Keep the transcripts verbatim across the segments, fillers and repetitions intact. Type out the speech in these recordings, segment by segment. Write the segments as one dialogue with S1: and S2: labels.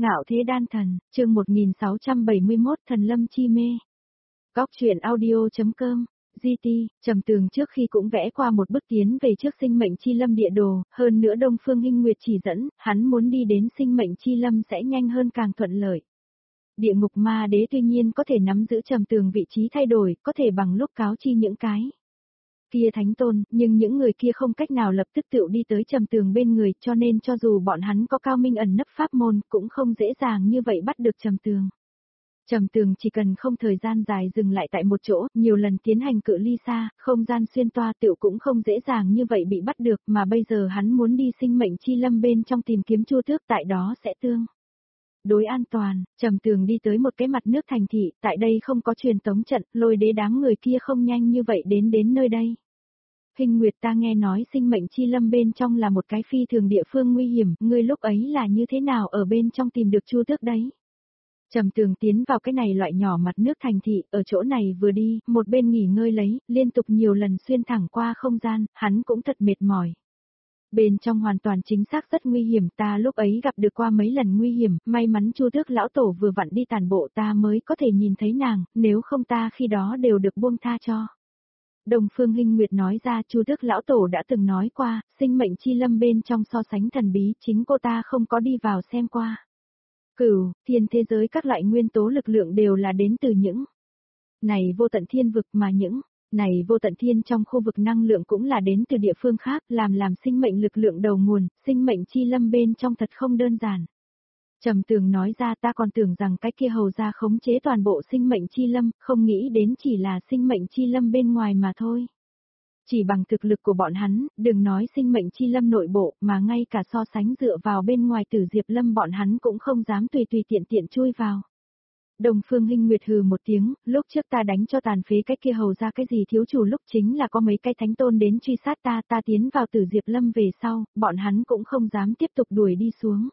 S1: Ngạo thế đan thần, chương một nghìn sáu trăm bảy mươi mốt Thần lâm chi mê. Góc truyện audio.com, giê tê, Trầm Tường trước khi cũng vẽ qua một bước tiến về trước sinh mệnh chi lâm địa đồ, hơn nữa Đông Phương Hinh Nguyệt chỉ dẫn, hắn muốn đi đến sinh mệnh chi lâm sẽ nhanh hơn càng thuận lợi. Địa ngục ma đế tuy nhiên có thể nắm giữ Trầm Tường vị trí thay đổi, có thể bằng lúc cáo chi những cái kia thánh tôn, nhưng những người kia không cách nào lập tức tự đi tới Trầm Tường bên người, cho nên cho dù bọn hắn có cao minh ẩn nấp pháp môn, cũng không dễ dàng như vậy bắt được Trầm Tường. Trầm Tường chỉ cần không thời gian dài dừng lại tại một chỗ, nhiều lần tiến hành cự ly xa, không gian xuyên toa tựu cũng không dễ dàng như vậy bị bắt được, mà bây giờ hắn muốn đi sinh mệnh chi lâm bên trong tìm kiếm Chu Tước, tại đó sẽ tương đối an toàn. Trầm Tường đi tới một cái mặt nước thành thị, tại đây không có truyền tống trận, Lôi Đế đám người kia không nhanh như vậy đến đến nơi đây. Hinh Nguyệt, ta nghe nói sinh mệnh chi lâm bên trong là một cái phi thường địa phương nguy hiểm, ngươi lúc ấy là như thế nào ở bên trong tìm được Chu Tước đấy? Trầm Tường tiến vào cái này loại nhỏ mặt nước thành thị, ở chỗ này vừa đi, một bên nghỉ ngơi lấy, liên tục nhiều lần xuyên thẳng qua không gian, hắn cũng thật mệt mỏi. Bên trong hoàn toàn chính xác rất nguy hiểm, ta lúc ấy gặp được qua mấy lần nguy hiểm, may mắn Chu Tước lão tổ vừa vặn đi tàn bộ ta mới có thể nhìn thấy nàng, nếu không ta khi đó đều được buông tha cho. Đông Phương Hinh Nguyệt nói ra, Chu Tước lão tổ đã từng nói qua, sinh mệnh chi lâm bên trong so sánh thần bí, chính cô ta không có đi vào xem qua. Cửu, thiên thế giới các loại nguyên tố lực lượng đều là đến từ những này vô tận thiên vực, mà những này vô tận thiên trong khu vực năng lượng cũng là đến từ địa phương khác, làm làm sinh mệnh lực lượng đầu nguồn, sinh mệnh chi lâm bên trong thật không đơn giản. Trầm Tường nói ra, ta còn tưởng rằng cái kia hầu ra khống chế toàn bộ sinh mệnh chi lâm, không nghĩ đến chỉ là sinh mệnh chi lâm bên ngoài mà thôi. Chỉ bằng thực lực của bọn hắn, đừng nói sinh mệnh chi lâm nội bộ, mà ngay cả so sánh dựa vào bên ngoài Tử Diệp Lâm bọn hắn cũng không dám tùy tùy tiện tiện chui vào. Đông Phương Hinh Nguyệt hừ một tiếng, lúc trước ta đánh cho tàn phế cái kia hầu ra cái gì thiếu chủ lúc chính là có mấy cái thánh tôn đến truy sát ta, ta tiến vào Tử Diệp Lâm về sau, bọn hắn cũng không dám tiếp tục đuổi đi xuống.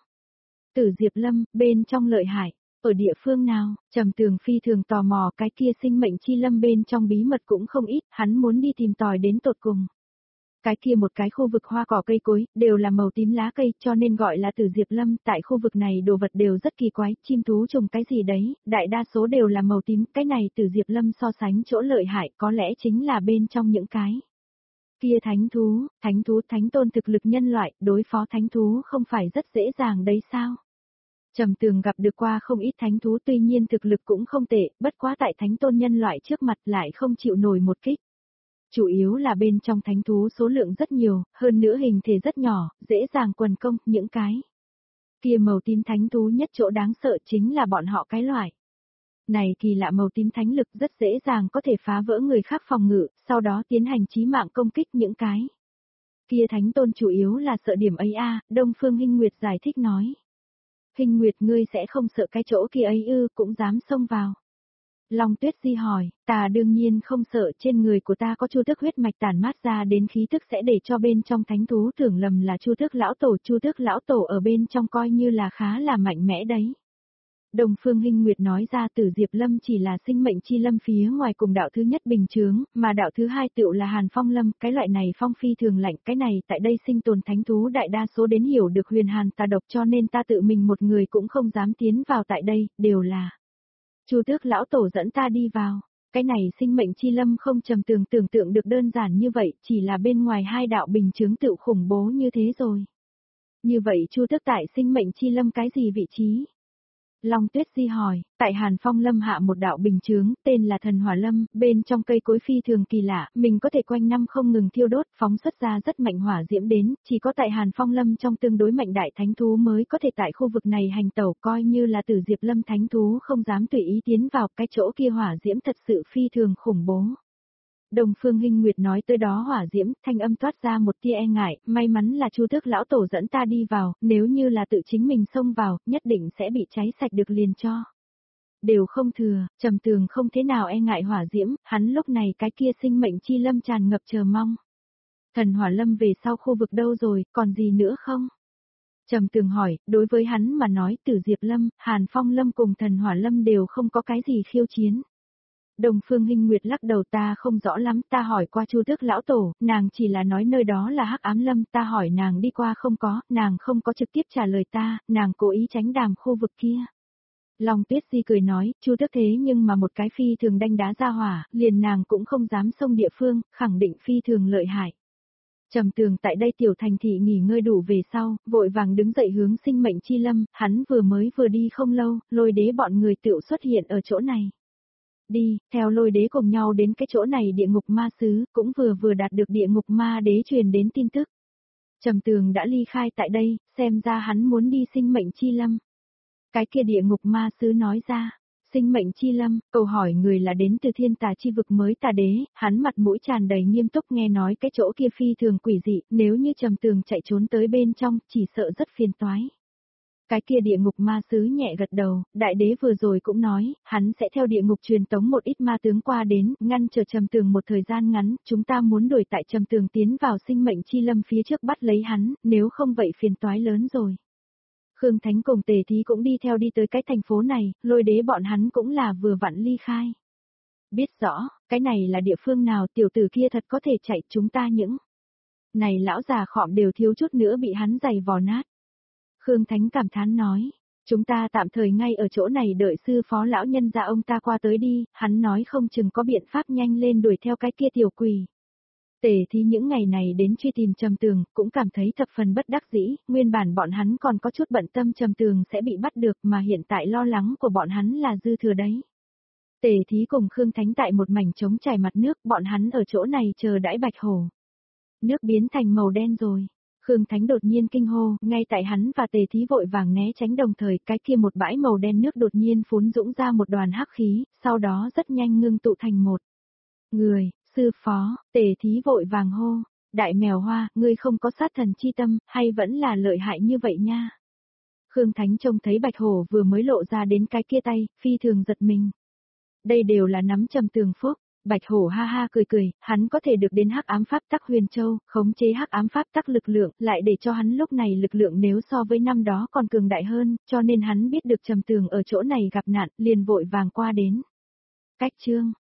S1: Tử Diệp Lâm, bên trong lợi hại, ở địa phương nào? Trầm Tường phi thường tò mò, cái kia sinh mệnh chi lâm bên trong bí mật cũng không ít, hắn muốn đi tìm tòi đến tột cùng. Cái kia một cái khu vực hoa cỏ cây cối, đều là màu tím lá cây, cho nên gọi là Tử Diệp Lâm, tại khu vực này đồ vật đều rất kỳ quái, chim thú trùng cái gì đấy, đại đa số đều là màu tím, cái này Tử Diệp Lâm so sánh chỗ lợi hại, có lẽ chính là bên trong những cái kia thánh thú, thánh thú thánh tôn thực lực nhân loại, đối phó thánh thú không phải rất dễ dàng đấy sao? Trầm Tường gặp được qua không ít thánh thú, tuy nhiên thực lực cũng không tệ, bất quá tại thánh tôn nhân loại trước mặt lại không chịu nổi một kích. Chủ yếu là bên trong thánh thú số lượng rất nhiều, hơn nữa hình thể rất nhỏ, dễ dàng quần công, những cái kia màu tím thánh thú nhất chỗ đáng sợ chính là bọn họ cái loại này kỳ lạ màu tím thánh lực rất dễ dàng có thể phá vỡ người khác phòng ngự, sau đó tiến hành chí mạng công kích những cái kia thánh tôn, chủ yếu là sợ điểm ấy a. Đông Phương Hinh Nguyệt giải thích nói. Hinh Nguyệt, ngươi sẽ không sợ cái chỗ kia ấy ư, cũng dám xông vào. Long Tuyết Di hỏi, ta đương nhiên không sợ, trên người của ta có Chu Tước huyết mạch tản mát ra đến khí tức sẽ để cho bên trong thánh thú tưởng lầm là Chu Tước lão tổ, Chu Tước lão tổ ở bên trong coi như là khá là mạnh mẽ đấy. Đông Phương Hinh Nguyệt nói ra, Tử Diệp Lâm chỉ là sinh mệnh chi lâm phía ngoài cùng đạo thứ nhất bình chướng, mà đạo thứ hai tựu là Hàn Phong Lâm, cái loại này phong phi thường lạnh, cái này tại đây sinh tồn thánh thú đại đa số đến hiểu được huyền hàn tà độc, cho nên ta tự mình một người cũng không dám tiến vào tại đây, đều là Chu Tước lão tổ dẫn ta đi vào. Cái này sinh mệnh chi lâm không Trầm Tường tưởng tượng được đơn giản như vậy, chỉ là bên ngoài hai đạo bình chướng tựu khủng bố như thế rồi. Như vậy Chu Tước tại sinh mệnh chi lâm cái gì vị trí? Long Tuyết Di hỏi, tại Hàn Phong Lâm hạ một đạo bình chướng, tên là Thần Hỏa Lâm, bên trong cây cối phi thường kỳ lạ, mình có thể quanh năm không ngừng thiêu đốt, phóng xuất ra rất mạnh hỏa diễm đến, chỉ có tại Hàn Phong Lâm trong tương đối mạnh đại thánh thú mới có thể tại khu vực này hành tẩu, coi như là Tử Diệp Lâm thánh thú không dám tùy ý tiến vào, cái chỗ kia hỏa diễm thật sự phi thường khủng bố. Đông Phương Hinh Nguyệt nói tới đó hỏa diễm, thanh âm toát ra một tia e ngại, may mắn là Chu Tước lão tổ dẫn ta đi vào, nếu như là tự chính mình xông vào, nhất định sẽ bị cháy sạch được liền cho. Đều không thừa, Trầm Tường không thế nào e ngại hỏa diễm, hắn lúc này cái kia sinh mệnh chi lâm tràn ngập chờ mong. Thần Hỏa Lâm về sau khu vực đâu rồi, còn gì nữa không? Trầm Tường hỏi, đối với hắn mà nói Tử Diệp Lâm, Hàn Phong Lâm cùng Thần Hỏa Lâm đều không có cái gì khiêu chiến. Đông Phương Hinh Nguyệt lắc đầu, ta không rõ lắm, ta hỏi qua Chu Tước lão tổ, nàng chỉ là nói nơi đó là Hắc Ám Lâm, ta hỏi nàng đi qua không có, nàng không có trực tiếp trả lời ta, nàng cố ý tránh đàm khu vực kia. Long Tuyết Di cười nói, Chu Tước thế nhưng mà một cái phi thường đanh đá ra hỏa, liền nàng cũng không dám xông địa phương, khẳng định phi thường lợi hại. Trầm Tường tại đây tiểu thành thị nghỉ ngơi đủ về sau, vội vàng đứng dậy hướng Sinh Mệnh Chi Lâm, hắn vừa mới vừa đi không lâu, Lôi Đế bọn người tựu xuất hiện ở chỗ này. Đi, theo Lôi Đế cùng nhau đến cái chỗ này địa ngục ma xứ, cũng vừa vừa đạt được địa ngục ma đế truyền đến tin tức. Trầm Tường đã ly khai tại đây, xem ra hắn muốn đi Sinh Mệnh Chi Lâm. Cái kia địa ngục ma xứ nói ra, Sinh Mệnh Chi Lâm, câu hỏi người là đến từ thiên tà chi vực mới tà đế, hắn mặt mũi tràn đầy nghiêm túc nghe nói cái chỗ kia phi thường quỷ dị, nếu như Trầm Tường chạy trốn tới bên trong, chỉ sợ rất phiền toái. Cái kia địa ngục ma sứ nhẹ gật đầu, đại đế vừa rồi cũng nói, hắn sẽ theo địa ngục truyền tống một ít ma tướng qua đến, ngăn chờ Trầm Tường một thời gian ngắn, chúng ta muốn đuổi tại Trầm Tường tiến vào Sinh Mệnh Chi Lâm phía trước bắt lấy hắn, nếu không vậy phiền toái lớn rồi. Khương Thánh cùng Tề Thí cũng đi theo đi tới cái thành phố này, Lôi Đế bọn hắn cũng là vừa vặn ly khai. Biết rõ, cái này là địa phương nào, tiểu tử kia thật có thể chạy, chúng ta những này lão già khọm đều thiếu chút nữa bị hắn giày vò nát. Khương Thánh cảm thán nói, chúng ta tạm thời ngay ở chỗ này đợi sư phó lão nhân gia ông ta qua tới đi, hắn nói không chừng có biện pháp nhanh lên đuổi theo cái kia tiểu quỷ. Tề Thí những ngày này đến truy tìm Trầm Tường, cũng cảm thấy thập phần bất đắc dĩ, nguyên bản bọn hắn còn có chút bận tâm Trầm Tường sẽ bị bắt được mà hiện tại lo lắng của bọn hắn là dư thừa đấy. Tề Thí cùng Khương Thánh tại một mảnh trống trải mặt nước, bọn hắn ở chỗ này chờ đãi Bạch Hổ. Nước biến thành màu đen rồi. Khương Thánh đột nhiên kinh hô, ngay tại hắn và Tề Thí vội vàng né tránh đồng thời, cái kia một bãi màu đen nước đột nhiên phún dũng ra một đoàn hắc khí, sau đó rất nhanh ngưng tụ thành một người. Sư phó, Tề Thí vội vàng hô, đại mèo hoa, ngươi không có sát thần chi tâm, hay vẫn là lợi hại như vậy nha. Khương Thánh trông thấy Bạch Hổ vừa mới lộ ra đến cái kia tay, phi thường giật mình. Đây đều là nắm Trầm Tường phúc. Bạch Hổ ha ha cười cười, hắn có thể được đến Hắc Ám Pháp Tắc Huyền Châu, khống chế Hắc Ám Pháp Tắc lực lượng, lại để cho hắn lúc này lực lượng nếu so với năm đó còn cường đại hơn, cho nên hắn biết được Trầm Tường ở chỗ này gặp nạn, liền vội vàng qua đến. Cách chương